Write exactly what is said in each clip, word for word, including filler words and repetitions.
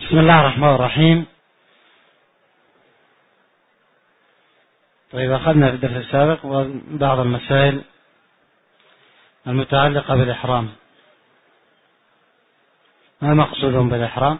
بسم الله الرحمن الرحيم. طيب، أخذنا في الدرس السابق بعض المسائل المتعلقة بالإحرام. ما مقصودهم بالإحرام؟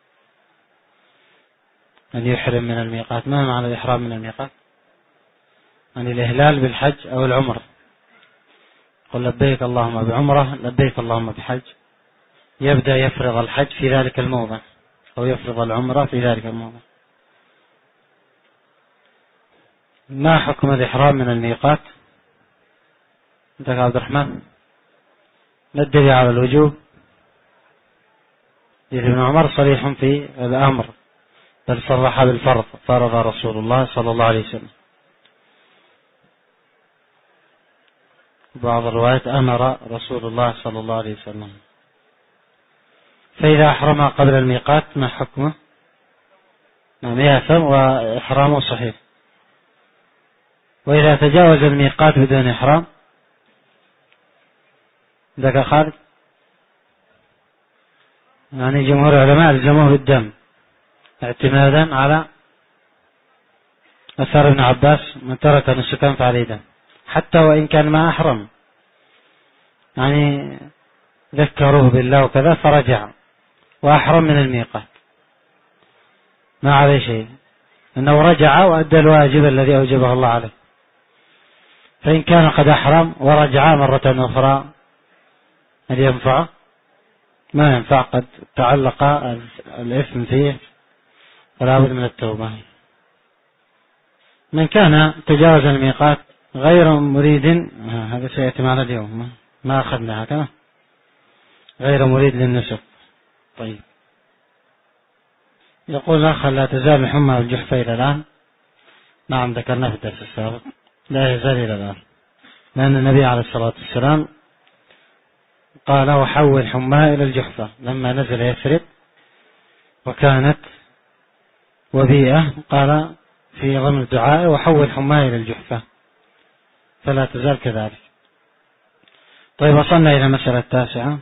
أن يحرم من الميقات. ما معنى الإحرام من الميقات؟ أن الإهلال بالحج أو العمر. قل لبيك اللهم بعمرة، لبيك اللهم بحج. يبدأ يفرض الحج في ذلك الموضع أو يفرض العمرة في ذلك الموضع. ما حكم الإحرام من الميقات؟ أنت يا عبد الرحمن، ما الدليل على الوجوب؟ ابن عمر صريح في الأمر، بل صرح بالفرض، فرض رسول الله صلى الله عليه وسلم. بعض الروايات أمر رسول الله صلى الله عليه وسلم. فإذا أحرم قبل الميقات ما حكمه؟ نعم، يأثم وإحرامه صحيح. وإذا تجاوز الميقات بدون إحرام؟ ذاك خالد، يعني جمهور العلماء الزموه بالدم اعتمادا على أثر ابن عباس: من ترك نسكا فعليه دم، حتى وإن كان ما أحرم، يعني ذكروه بالله وكذا فرجع وأحرم من الميقات، ما عليه شيء، أنه رجع وأدى الواجب الذي أوجبه الله عليه. فإن كان قد أحرم ورجع مرة أخرى هل ينفع؟ ما ينفع، قد تعلق الإثم فيه، فلا بد من التوبة. من كان تجاوز الميقات غير مريد، هذا سيأتي معنا اليوم، ما أخذنا هكذا، غير مريد للنسك. طيب، يقول الأخ: لا تزال الحمى والجحفة إلى الآن؟ نعم، ذكرنا في الدرس السابق، لا يزال إلى الآن، لأن النبي عليه الصلاة والسلام قال: وحول حمى إلى الجحفة، لما نزل يثرب وكانت وبيئة قال في ضمن الدعاء: وحول حمى إلى الجحفة، فلا تزال كذلك. طيب، وصلنا إلى المسألة التاسعة.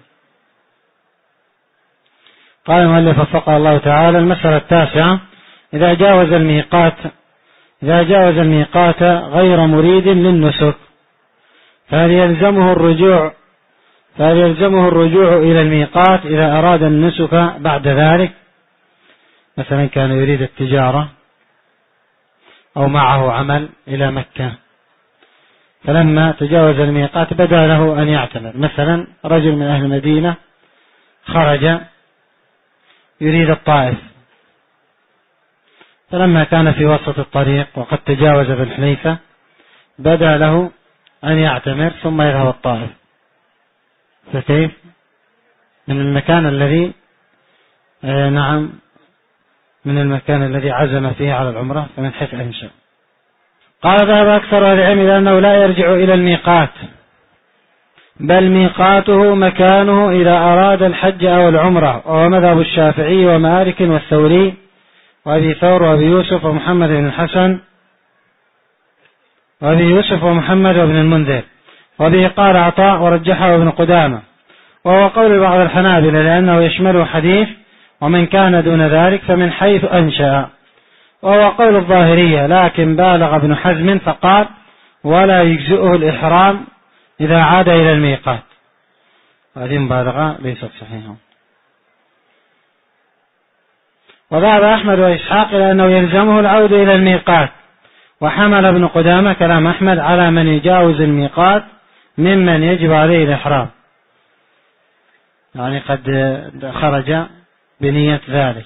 قال المؤلف وفقه الله تعالى: المسألة التاسعة: إذا جاوز الميقات إذا جاوز الميقات غير مريد للنسك، فهل يلزمه الرجوع فهل يلزمه الرجوع إلى الميقات إذا أراد النسك بعد ذلك؟ مثلا كان يريد التجارة أو معه عمل إلى مكة، فلما تجاوز الميقات بدا له أن يعتمر. مثلا رجل من أهل المدينة خرج يريد الطائف، فلما كان في وسط الطريق وقد تجاوز بالحليفة بدا له أن يعتمر ثم يذهب الطائف. فكيف من المكان الذي آه نعم من المكان الذي عزم فيه على العمرة، فمن حيث أنشأ. قال: ذهب أكثر أهل العلم إلى أنه لا يرجع إلى الميقات، بل ميقاته مكانه إذا أراد الحج أو العمرة، وهو مذهب الشافعي ومالك والثوري وأبي ثور وأبي يوسف ومحمد بن الحسن وأبي يوسف ومحمد وابن المنذر، وبه قال عطاء ورجحه ابن قدامة، وهو قول بعض الحنابلة لأنه يشمل حديث ومن كان دون ذلك فمن حيث أنشأ، وهو قول الظاهرية، لكن بالغ ابن حزم فقال: ولا يجزئه الإحرام إذا عاد إلى الميقات. هذه مبالغة ليست صحيحة. وذهب أحمد وإسحاق إلى أنه يلزمه العود إلى الميقات، وحمل ابن قدامة كلام أحمد على من يجاوز الميقات ممن يجب عليه الإحرام، يعني قد خرج بنية ذلك،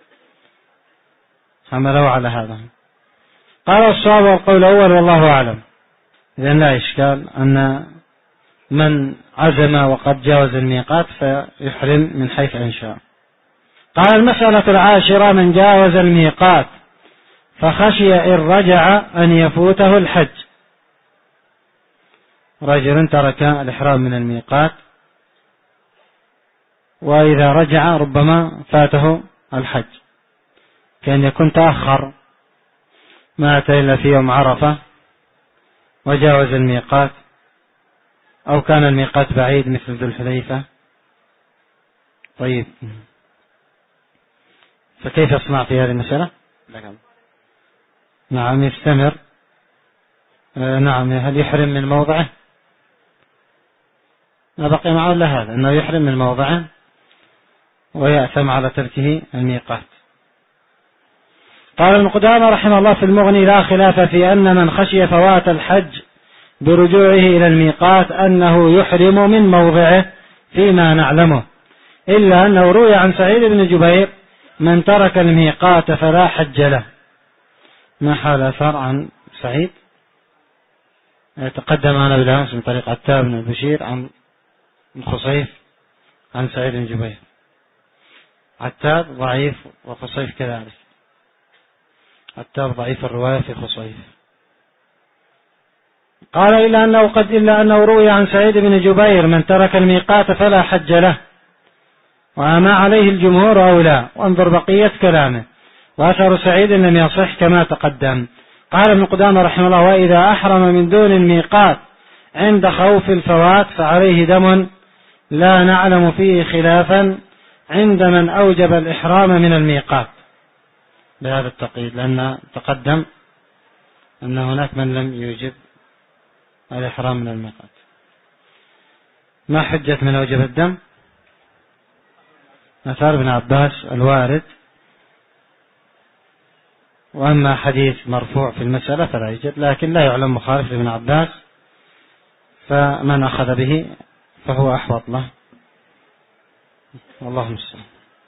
حملوا على هذا. قال: الصواب والقول الأول والله أعلم. إذن لا إشكال أن من عزم وقد جاوز الميقات فيحرم من حيث أنشأ. قال: المسألة العاشرة: من جاوز الميقات فخشي إن رجع أن يفوته الحج. رجل ترك الإحرام من الميقات، وإذا رجع ربما فاته الحج، كان يكون تأخر، ما أتى إلا في يوم عرفة وجاوز الميقات، أو كان الميقات بعيد مثل ذو الحليفة. طيب، فكيف يصنع في هذه المسألة؟ نعم يستمر. آه نعم. هل يحرم من موضعه؟ ما بقي معه إلا هذا، أنه يحرم من موضعه ويأثم على تركه الميقات. قال ابن قدامة رحمه الله في المغني: لا خلاف في أن من خشي فوات الحج برجوعه إلى الميقات أنه يحرم من موضعه فيما نعلمه، إلا أنه روي عن سعيد بن جبير: من ترك الميقات فلا حج له. ما حال أثر عن سعيد؟ يتقدم معنا بالأمس من طريق عتاب بن بشير عن خصيف عن سعيد بن جبير. عتاب ضعيف وخصيف كذلك. عتاب ضعيف الرواية في خصيف. قال: إلا أنه قد إلا أنه روي عن سعيد بن جبير: من ترك الميقات فلا حج له، وما عليه الجمهور أو لا. وانظر بقية كلامه: وأثر سعيد لم يصح كما تقدم. قال ابن قدامة رحمه الله: وإذا أحرم من دون الميقات عند خوف الفوات فعليه دم لا نعلم فيه خلافا عند من أوجب الإحرام من الميقات، بهذا التقييد، لأن تقدم أن هناك من لم يوجب الإحرام من الميقات. ما حجة من أوجب الدم؟ أثار ابن عباس الوارد، وأما حديث مرفوع في المسألة فلا يوجد، لكن لا يعلم مخالف لابن عباس، فمن أخذ به فهو أحوط له، والله المستعان.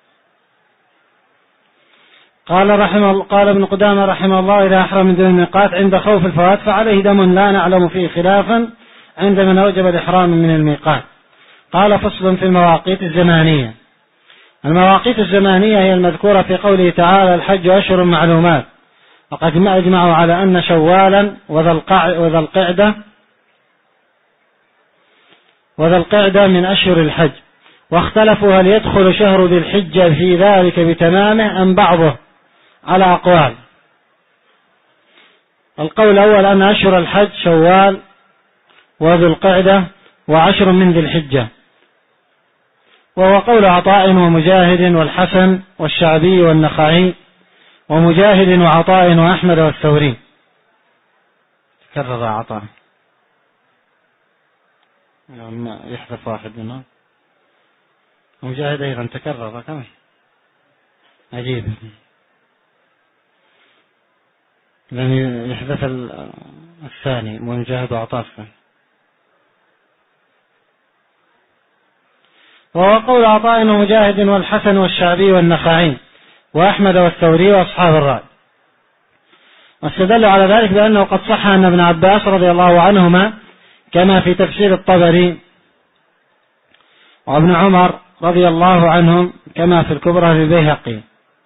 قال رحمه الله قال ابن قدامة رحمه الله: إذا أحرم من دون الميقات عند خوف الفوات فعليه دم لا نعلم فيه خلافا عند من أوجب الإحرام من الميقات. قال: فصل في المواقيت الزمانية. المواقيت الزمانية هي المذكورة في قوله تعالى: الحج أشهر معلومات. وقد ما أجمعوا على أن شوالا وذا القعدة وذا القعدة من أشهر الحج، واختلفوا هل يدخل شهر ذي الحجة في ذلك بتمامه أم بعضه، على أقوال. القول الأول أن أشهر الحج شوال وذو القعدة وعشر من ذي الحجة، وهو قول عطاء ومجاهد والحسن والشعبي والنخعي، ومجاهد وعطاء وأحمد والثوري. كرر عطاء، يحذف واحد منهم. ومجاهد أيضا تكرر كمان، عجيب، لأن يحذف الثاني ومجاهد وعطاء. وهو قول عطاء ومجاهد والحسن والشعبي والنخعي وأحمد والثوري وأصحاب الرأي. واستدلوا على ذلك بأنه قد صح أن ابن عباس رضي الله عنهما كما في تفسير الطبري، وابن عمر رضي الله عنهم كما في الكبرى للبيهقي،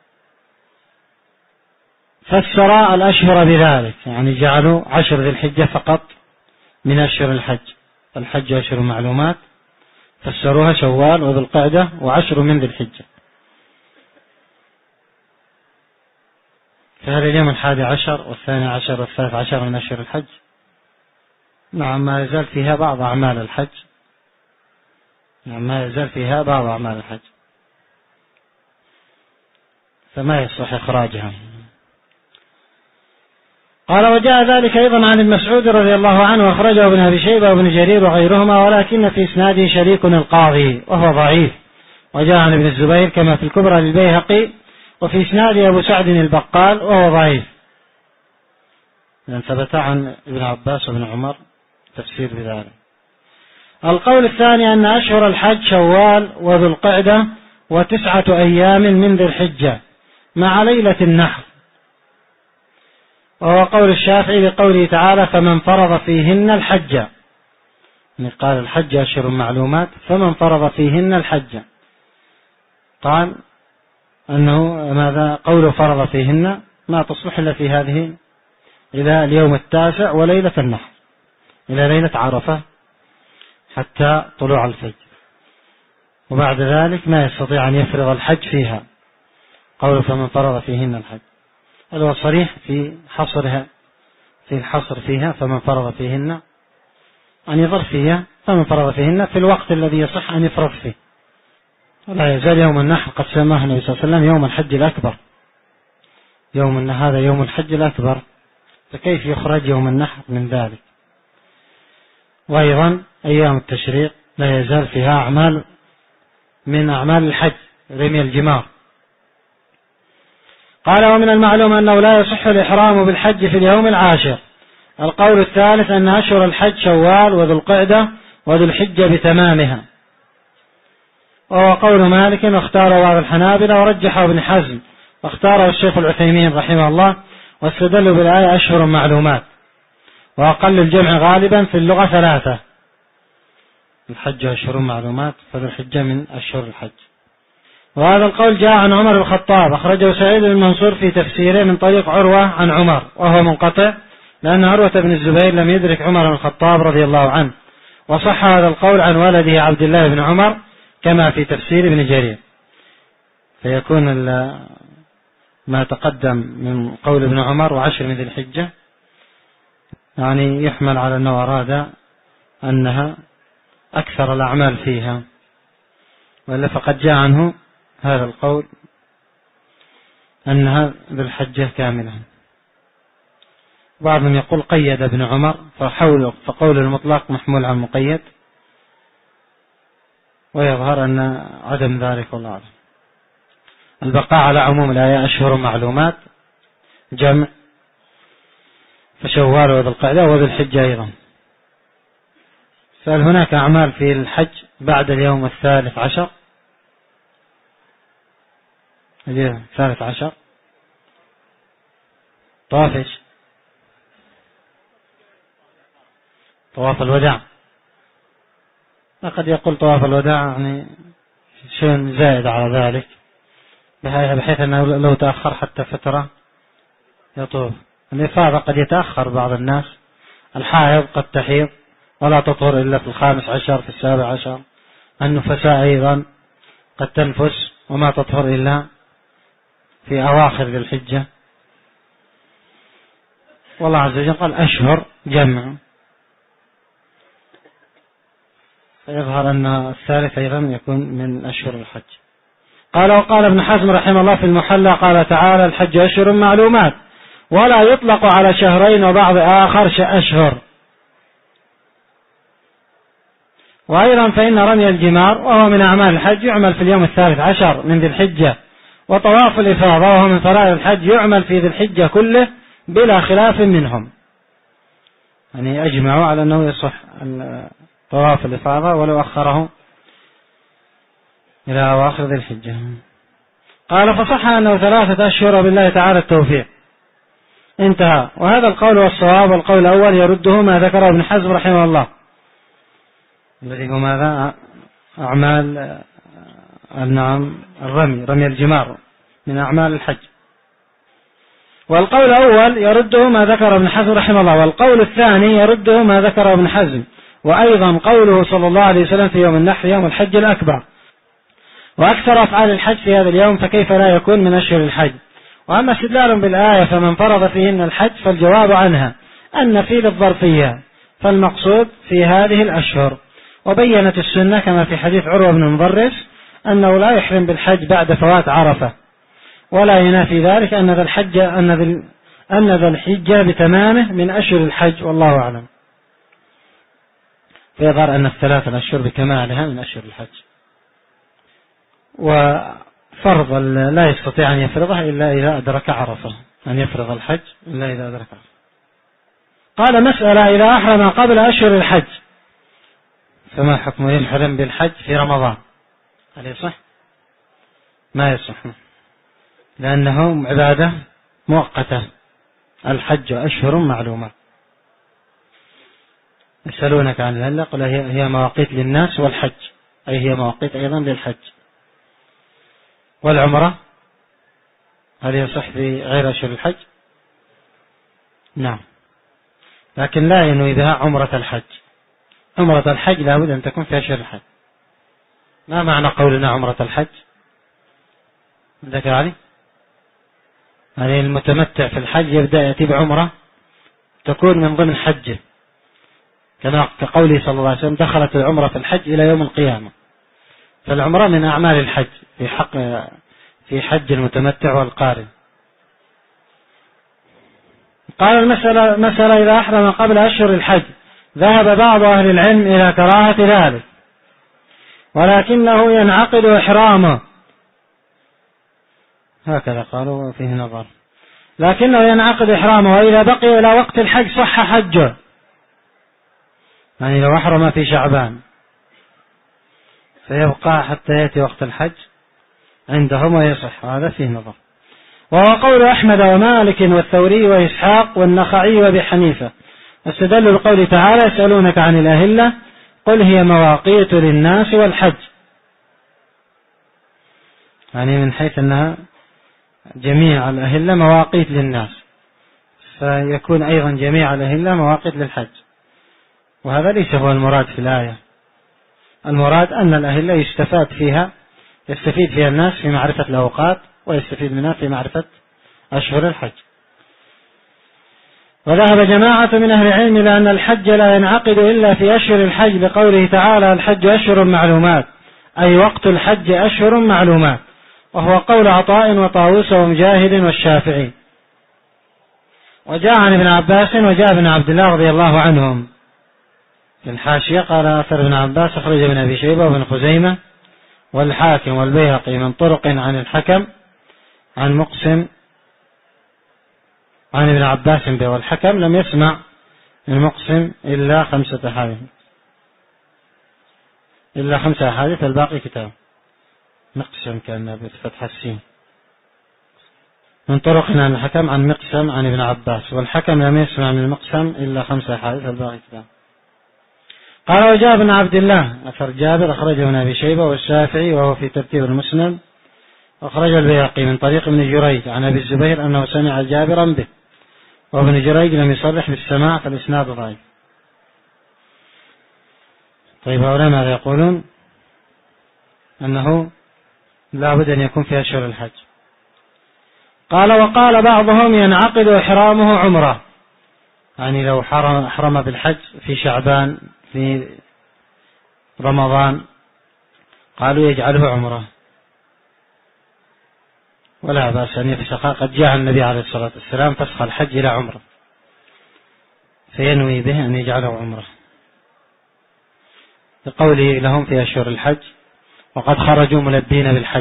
فسر الأشهر بذلك، يعني جعلوا عشر ذي الحجة فقط من أشهر الحج. الحج أشهر معلومات، فسروها شوال وذو القعدة وعشر من ذي الحجة. فهذا اليوم الحادي عشر والثاني عشر والثالث عشر من أشهر الحج. نعم، ما يزال فيها بعض أعمال الحج. نعم، ما يزال فيها بعض أعمال الحج، فما يصح إخراجها. قال: وجاء ذلك أيضا عن ابن مسعود رضي الله عنه، أخرجه ابن أبي شيبة وابن جرير وغيرهما، ولكن في إسناده شريك القاضي وهو ضعيف. وجاء عن ابن الزبير كما في الكبرى للبيهقي، وفي إسناده أبو سعد البقال وهو ضعيف، لأن ثبت عن ابن عباس وابن عمر تفسير بذلك. القول الثاني أن أشهر الحج شوال وذو القعدة وتسعة أيام من ذي الحجة مع ليلة النحر، وهو قول الشافعي بقوله تعالى: فمن فرض فيهن الحج. يعني قال الحج أشهر معلومات، فمن فرض فيهن الحج. قال أنه ماذا قوله فرض فيهن ما تصلح إلا في هذه إلى اليوم التاسع وليلة النحر، إلى ليلة عرفة حتى طلوع الفجر، وبعد ذلك ما يستطيع أن يفرض الحج فيها. قوله فمن فرض فيهن الحج، هذا هو صريح في حصرها، في الحصر فيها. فمن فرض فيهن أن يظرف فيها، فمن فرض فيهن في الوقت الذي يصح أن يفرض فيه، ولا يزال يوم النحر قد سماه النبي صلى الله عليه وسلم يوم الحج الأكبر، يوم أن هذا يوم الحج الأكبر، فكيف يخرج يوم النحر من ذلك؟ وأيضا أيام التشريق لا يزال فيها أعمال من أعمال الحج، رمي الجمار. قال: ومن المعلوم أنه لا يصح الإحرام بالحج في اليوم العاشر. القول الثالث أن أشهر الحج شوال وذو القعدة وذو الحجة بتمامها، وهو قول مالك واختاره بعض الحنابلة ورجحه ابن حزم واختاره الشيخ العثيمين رحمه الله، واستدلوا بالآية أشهر معلومات، وأقل الجمع غالبا في اللغة ثلاثة: الحج أشهر معلومات، فذو الحجة من أشهر الحج. وهذا القول جاء عن عمر بن الخطاب، أخرجه سعيد بن منصور في تفسيره من طريق عروة عن عمر، وهو منقطع لأن عروة بن الزبير لم يدرك عمر بن الخطاب رضي الله عنه. وصح هذا القول عن ولده عبد الله بن عمر كما في تفسير ابن جرير، فيكون ما تقدم من قول ابن عمر وعشر من ذي الحجة يعني يحمل على أنه أراد أنها أكثر الأعمال فيها، وإلا فقد جاء عنه هذا القول أنها ذي الحجة كاملة. بعضهم يقول قيد ابن عمر، فحول فقول المطلق محمول عن مقيد، ويظهر أن عدم ذلك والله أعلم. البقاء على عموم الآية أشهر معلومات جمع، فشوال وذو القعدة وذو الحجة أيضا. فهل هناك أعمال في الحج بعد اليوم الثالث عشر؟ اليوم الثالث عشر طواف إيش؟ طواف الوداع. لقد يقول طواف الوداع يعني شيء زائد على ذلك، بحيث أنه لو تأخر حتى فترة يطوف. الإفاضة قد يتأخر بعض الناس، الحائض قد تحيض ولا تطهر إلا في الخامس عشر في السابع عشر، النفساء أيضا قد تنفس وما تطهر إلا في أواخر ذي الحجة. والله عز وجل قال أشهر جمع، فيظهر أن الثالث أيضا يكون من أشهر الحج. قال: وقال ابن حزم رحمه الله في المحلى، قال تعالى: الحج أشهر معلومات، ولا يطلق على شهرين وبعض آخر أشهر. وأيضا فإن رمي الجمار وهو من أعمال الحج يعمل في اليوم الثالث عشر من ذي الحجة، وطواف الإفاضة وهو من فرائض الحج يعمل في ذي الحجة كله بلا خلاف منهم، يعني أجمعوا على أنه يصح طواف الإفاضة ولو أخره إلى أواخر ذي الحجة. قال: فصح أنه ثلاثة أشهر بالله تعالى التوفيق. انتهى. وهذا القول والصواب، والقول الأول يرده ما ذكره ابن حزم رحمه الله، الذي هو ماذا؟ أعمال النعم الرمي، رمي الجمار من أعمال الحج. والقول الأول يرده ما ذكر ابن حزم رحمه الله، والقول الثاني يرده ما ذكر ابن حزم، وأيضا قوله صلى الله عليه وسلم في يوم النحر يوم الحج الأكبر. وأكثر أفعال الحج في هذا اليوم، فكيف لا يكون من أشهر الحج؟ وأما استدلال بالآية فمن فرض فيهن الحج، فالجواب عنها أن في للظرفية، فالمقصود في هذه الأشهر. وبينت السنة كما في حديث عروة بن المضرس أنه لا يحرم بالحج بعد فوات عرفة، ولا ينافي ذلك أن ذا الحج أن ذا أن ذا الحجة بتمامه من أشهر الحج، والله أعلم. فيظهر أن الثلاثة الأشهر بكمالها من أشهر الحج، وفرض لا يستطيع أن يفرضها إلا إذا أدرك عرفة، أن يفرض الحج إلا إذا أدرك عرفة. قال: مسألة: إذا أحرم قبل أشهر الحج فما حكم يحرم بالحج في رمضان؟ هل يصح؟ ما يصح، لأنه عبادة مؤقتة، الحج أشهر معلومات. يسألونك عن الهلة، قل هي مواقيت للناس والحج، أي هي مواقيت أيضا للحج. والعمرة هل يصح في غير أشهر الحج؟ نعم، لكن لا ينوي بها عمرة الحج. عمرة الحج لا بد أن تكون في أشهر الحج. ما معنى قولنا عمرة الحج؟ ذكر علي يعني المتمتع في الحج يبدأ يأتي بعمرة تكون من ضمن حجه، كما كقوله صلى الله عليه وسلم: دخلت العمرة في الحج إلى يوم القيامة. فالعمرة من أعمال الحج في حق في حج المتمتع والقارن. قال المسألة مسألة إذا أحرم قبل أشهر الحج، ذهب بعض أهل العلم إلى كراهة ذلك، ولكنه ينعقد إحرامه، هكذا قالوا فيه نظر، لكنه ينعقد إحرامه، وإذا بقي إلى وقت الحج صح حجه، يعني لو أحرم في شعبان فيبقى حتى يأتي وقت الحج عندهم ويصح، هذا فيه نظر. وهو قول أحمد ومالك والثوري وإسحاق والنخعي وأبي حنيفة، واستدلوا بقوله تعالى يسألونك عن الأهلة قل هي مواقيت للناس والحج، يعني من حيث أنها جميع الأهلة مواقيت للناس، فيكون أيضا جميع الأهلة مواقيت للحج، وهذا ليس هو المراد في الآية. المراد أن الأهلة يستفاد فيها يستفيد فيها الناس في معرفة الأوقات، ويستفيد منها في معرفة أشهر الحج. وذهب جماعة من أهل العلم إلى أن الحج لا ينعقد إلا في أشهر الحج، بقوله تعالى الحج أشهر معلومات، أي وقت الحج أشهر معلومات، وهو قول عطاء وطاووس ومجاهد والشافعي. وجاء عن ابن عباس وجاء ابن عبد الله رضي الله عنهم في الحاشية قال أثر ابن عباس أخرج ابن أبي شيبة وابن خزيمة والحاكم والبيهقي من طرق عن الحكم عن مقسم عن ابن عباس به، والحكم لم يسمع من مقسم إلا خمسة أحاديث إلا خمسة أحاديث الباقي كتاب. مقسم كان بفتح السين، من طرق عن الحكم عن مقسم عن ابن عباس، والحكم لم يسمع من مقسم إلا خمسة أحاديث الباقي كتاب. قال وجاء ابن عبد الله أثر جابر أخرجه ابن أبي شيبة والشافعي وهو في ترتيب المسند، أخرج البيهقي من طريق ابن جريج عن أبي الزبير أنه سمع جابرا به، وابن جريج لم يصرح بالسماع فالإسناد ضعيف. طيب هؤلاء ماذا يقولون؟ أنه لا بد أن يكون في أشهر الحج. قال وقال بعضهم ينعقد إحرامه عمره، يعني لو حرم بالحج في شعبان في رمضان قالوا يجعله عمره ولا بأس أن يفسخ، قد جاء النبي عليه الصلاة والسلام فسخ الحج إلى عمره، فينوي به أن يجعله عمره لقوله لهم في أشهر الحج وقد خرجوا ملبين بالحج،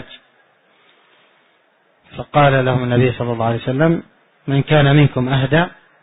فقال لهم النبي صلى الله عليه وسلم من كان منكم أهدى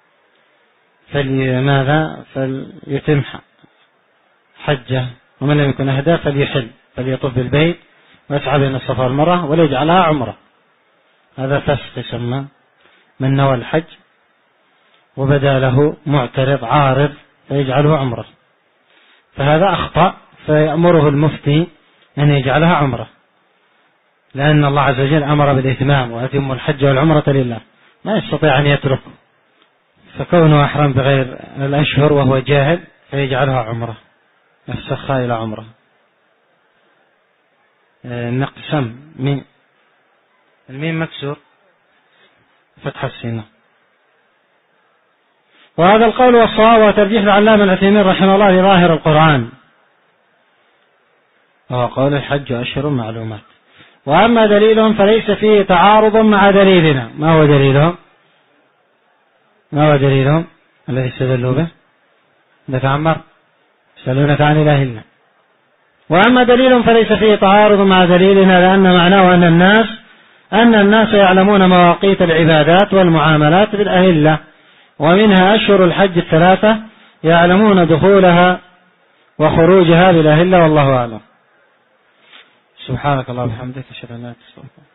فلماذا فليتم حجه، ومن لم يكن أهدى فليحل فليطوف بالبيت ويسعى بين الصفا والمروة وليجعلها عمره. هذا فسخ يسمى من نوى الحج وبدا له معترض عارض فيجعله عمره، فهذا أخطأ، فيأمره المفتي أن يجعلها عمره، لأن الله عز وجل أمر بالإتمام وأتم الحج والعمرة لله، ما يستطيع أن يتركه، فكونه أحرم بغير الأشهر وهو جاهل فيجعلها عمره يفسخها إلى عمره. نقسم من الميم مكسور فتح السين. وهذا القول والصواب وترجيح العلامة العثيمين رحمه الله لظاهر القرآن، وهو قول الحج أشهر معلومات. وأما دليلهم فليس فيه تعارض مع دليلنا. ما هو دليلهم؟ ما هو دليلهم الذي استدلوا به؟ لك عمر يسألونك عن الأهلة. وأما دليلهم فليس فيه تعارض مع دليلنا، لأن معناه أن الناس أن الناس يعلمون مواقيت العبادات والمعاملات بالأهلة، ومنها أشهر الحج الثلاثة يعلمون دخولها وخروجها بالأهلة، والله أعلم. سبحانك اللهم وبحمدك أشهد أن لا إله إلا أنت.